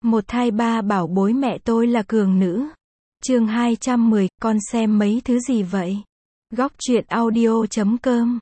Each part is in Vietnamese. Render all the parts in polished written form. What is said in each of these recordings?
Một thai ba bảo bối mẹ tôi là cường nữ. Chương 210, con xem mấy thứ gì vậy? Góc truyện audio.com.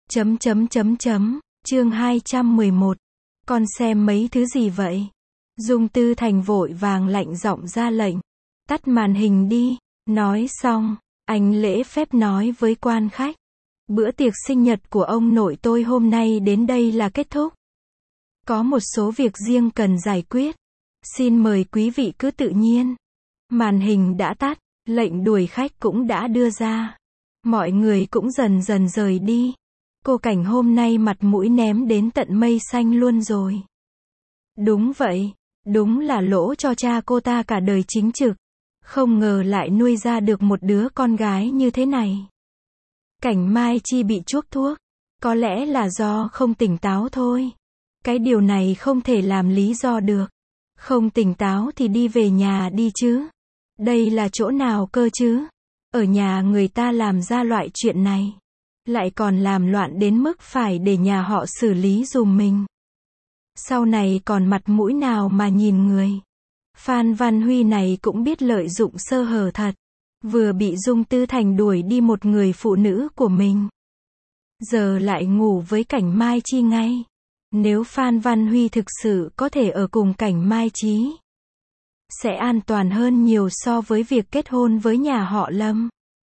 Chương 211. Con xem mấy thứ gì vậy? Dung Tư Thành vội vàng lạnh giọng ra lệnh. Tắt màn hình đi. Nói xong, anh lễ phép nói với quan khách. Bữa tiệc sinh nhật của ông nội tôi hôm nay đến đây là kết thúc. Có một số việc riêng cần giải quyết. Xin mời quý vị cứ tự nhiên. Màn hình đã tắt, lệnh đuổi khách cũng đã đưa ra. Mọi người cũng dần dần rời đi. Cô Cảnh hôm nay mặt mũi ném đến tận mây xanh luôn rồi. Đúng vậy, đúng là lỗ cho cha cô ta cả đời chính trực. Không ngờ lại nuôi ra được một đứa con gái như thế này. Cảnh Mai Chi bị chuốc thuốc. Có lẽ là do không tỉnh táo thôi. Cái điều này không thể làm lý do được. Không tỉnh táo thì đi về nhà đi chứ. Đây là chỗ nào cơ chứ? Ở nhà người ta làm ra loại chuyện này. Lại còn làm loạn đến mức phải để nhà họ xử lý giùm mình. Sau này còn mặt mũi nào mà nhìn người. Phan Văn Huy này cũng biết lợi dụng sơ hở thật. Vừa bị Dung Tư Thành đuổi đi một người phụ nữ của mình. Giờ lại ngủ với Cảnh Mai Chi ngay. Nếu Phan Văn Huy thực sự có thể ở cùng Cảnh Mai Chi, sẽ an toàn hơn nhiều so với việc kết hôn với nhà họ Lâm.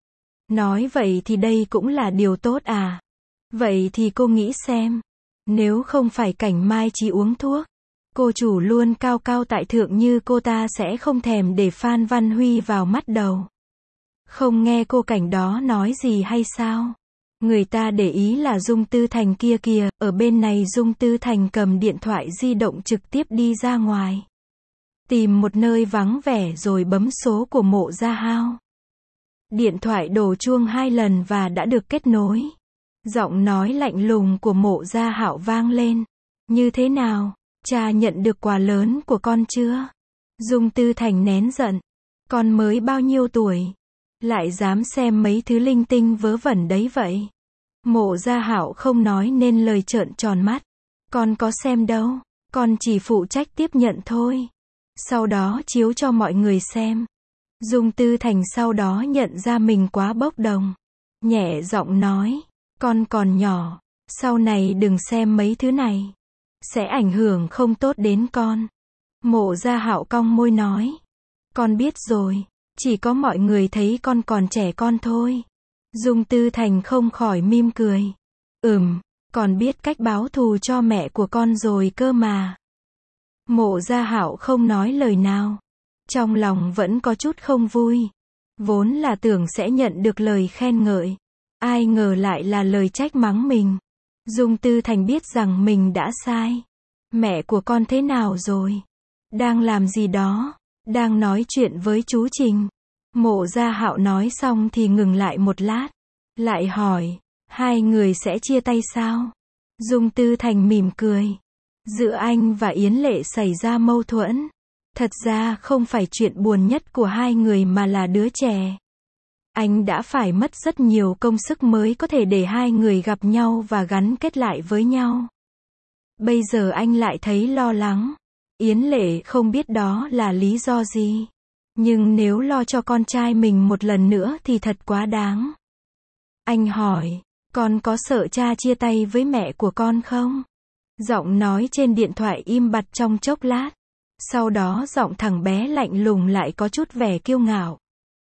Nói vậy thì đây cũng là điều tốt à? Vậy thì cô nghĩ xem. Nếu không phải Cảnh Mai Chi uống thuốc, cô chủ luôn cao cao tại thượng như cô ta sẽ không thèm để Phan Văn Huy vào mắt đầu. Không nghe cô Cảnh đó nói gì hay sao? Người ta để ý là Dung Tư Thành kia kìa, ở bên này Dung Tư Thành cầm điện thoại di động trực tiếp đi ra ngoài. Tìm một nơi vắng vẻ rồi bấm số của Mộ Gia Hao. Điện thoại đổ chuông 2 lần và đã được kết nối. Giọng nói lạnh lùng của Mộ Gia Hạo vang lên. Như thế nào? Cha nhận được quà lớn của con chưa? Dung Tư Thành nén giận. Con mới bao nhiêu tuổi? Lại dám xem mấy thứ linh tinh vớ vẩn đấy vậy? Mộ Gia Hạo không nói nên lời, trợn tròn mắt. Con có xem đâu. Con chỉ phụ trách tiếp nhận thôi. Sau đó chiếu cho mọi người xem. Dung Tư Thành sau đó nhận ra mình quá bốc đồng. Nhẹ giọng nói. Con còn nhỏ. Sau này đừng xem mấy thứ này. Sẽ ảnh hưởng không tốt đến con. Mộ Gia Hạo cong môi nói. Con biết rồi. Chỉ có mọi người thấy con còn trẻ con thôi. Dung Tư Thành không khỏi mỉm cười. Con biết cách báo thù cho mẹ của con rồi cơ mà. Mộ Gia Hạo không nói lời nào. Trong lòng vẫn có chút không vui. Vốn là tưởng sẽ nhận được lời khen ngợi. Ai ngờ lại là lời trách mắng mình. Dung Tư Thành biết rằng mình đã sai. Mẹ của con thế nào rồi? Đang làm gì đó? Đang nói chuyện với chú Trình. Mộ Gia Hạo nói xong thì ngừng lại một lát. Lại hỏi, hai người sẽ chia tay sao? Dung Tư Thành mỉm cười. Giữa anh và Yến Lệ xảy ra mâu thuẫn. Thật ra không phải chuyện buồn nhất của hai người mà là đứa trẻ. Anh đã phải mất rất nhiều công sức mới có thể để hai người gặp nhau và gắn kết lại với nhau. Bây giờ anh lại thấy lo lắng. Yến Lệ không biết đó là lý do gì. Nhưng nếu lo cho con trai mình một lần nữa thì thật quá đáng. Anh hỏi, con có sợ cha chia tay với mẹ của con không? Giọng nói trên điện thoại im bặt trong chốc lát. Sau đó giọng thằng bé lạnh lùng lại có chút vẻ kiêu ngạo.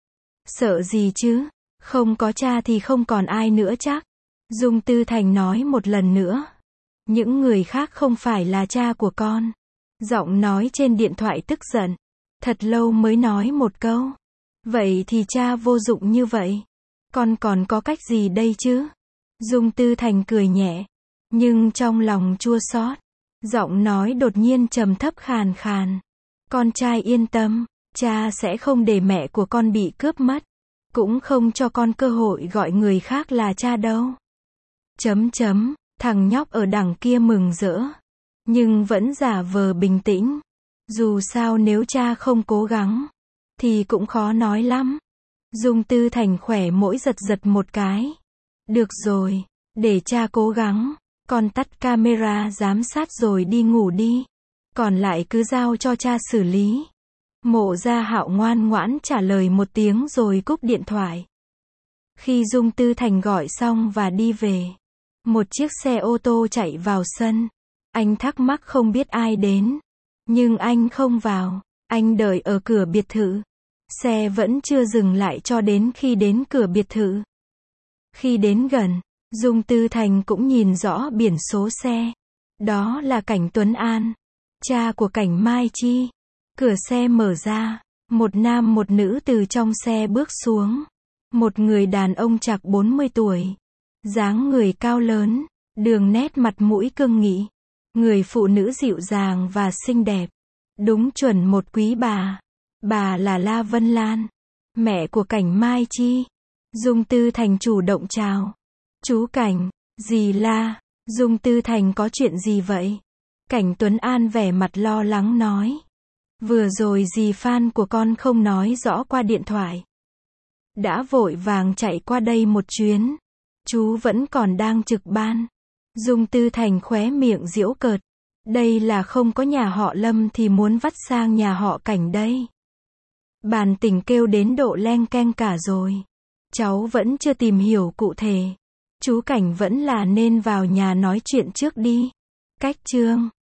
Sợ gì chứ? Không có cha thì không còn ai nữa chắc. Dung Tư Thành nói một lần nữa. Những người khác không phải là cha của con. Giọng nói trên điện thoại tức giận. Thật lâu mới nói một câu. Vậy thì cha vô dụng như vậy. Con còn có cách gì đây chứ? Dung Tư Thành cười nhẹ. Nhưng trong lòng chua xót. Giọng nói đột nhiên trầm thấp khàn khàn. Con trai yên tâm. Cha sẽ không để mẹ của con bị cướp mất. Cũng không cho con cơ hội gọi người khác là cha đâu. Thằng nhóc ở đằng kia mừng rỡ. Nhưng vẫn giả vờ bình tĩnh. Dù sao nếu cha không cố gắng, thì cũng khó nói lắm. Dung Tư Thành khỏe mỗi giật giật một cái. Được rồi, để cha cố gắng. Con tắt camera giám sát rồi đi ngủ đi. còn lại cứ giao cho cha xử lý. Mộ Gia Hạo ngoan ngoãn trả lời một tiếng rồi cúp điện thoại. Khi Dung Tư Thành gọi xong và đi về, một chiếc xe ô tô chạy vào sân. Anh thắc mắc không biết ai đến, nhưng anh không vào, anh đợi ở cửa biệt thự. Xe vẫn chưa dừng lại cho đến khi đến cửa biệt thự. Khi đến gần, Dung Tư Thành cũng nhìn rõ biển số xe. Đó là Cảnh Tuấn An, cha của Cảnh Mai Chi. Cửa xe mở ra, một nam một nữ từ trong xe bước xuống. Một người đàn ông chạc 40 tuổi, dáng người cao lớn, đường nét mặt mũi cương nghị. Người phụ nữ dịu dàng và xinh đẹp, đúng chuẩn một quý bà. Bà là La Vân Lan, mẹ của Cảnh Mai Chi. Dung Tư Thành chủ động chào. Chú Cảnh, dì La. Dung Tư Thành có chuyện gì vậy? Cảnh Tuấn An vẻ mặt lo lắng nói. Vừa rồi dì Phan của con không nói rõ qua điện thoại. Đã vội vàng chạy qua đây một chuyến. Chú vẫn còn đang trực ban. Dung Tư Thành khóe miệng giễu cợt. Đây là không có nhà họ Lâm thì muốn vắt sang nhà họ Cảnh đây. Bàn tỉnh kêu đến độ leng keng cả rồi. Cháu vẫn chưa tìm hiểu cụ thể. Chú Cảnh vẫn là nên vào nhà nói chuyện trước đi. Cách chương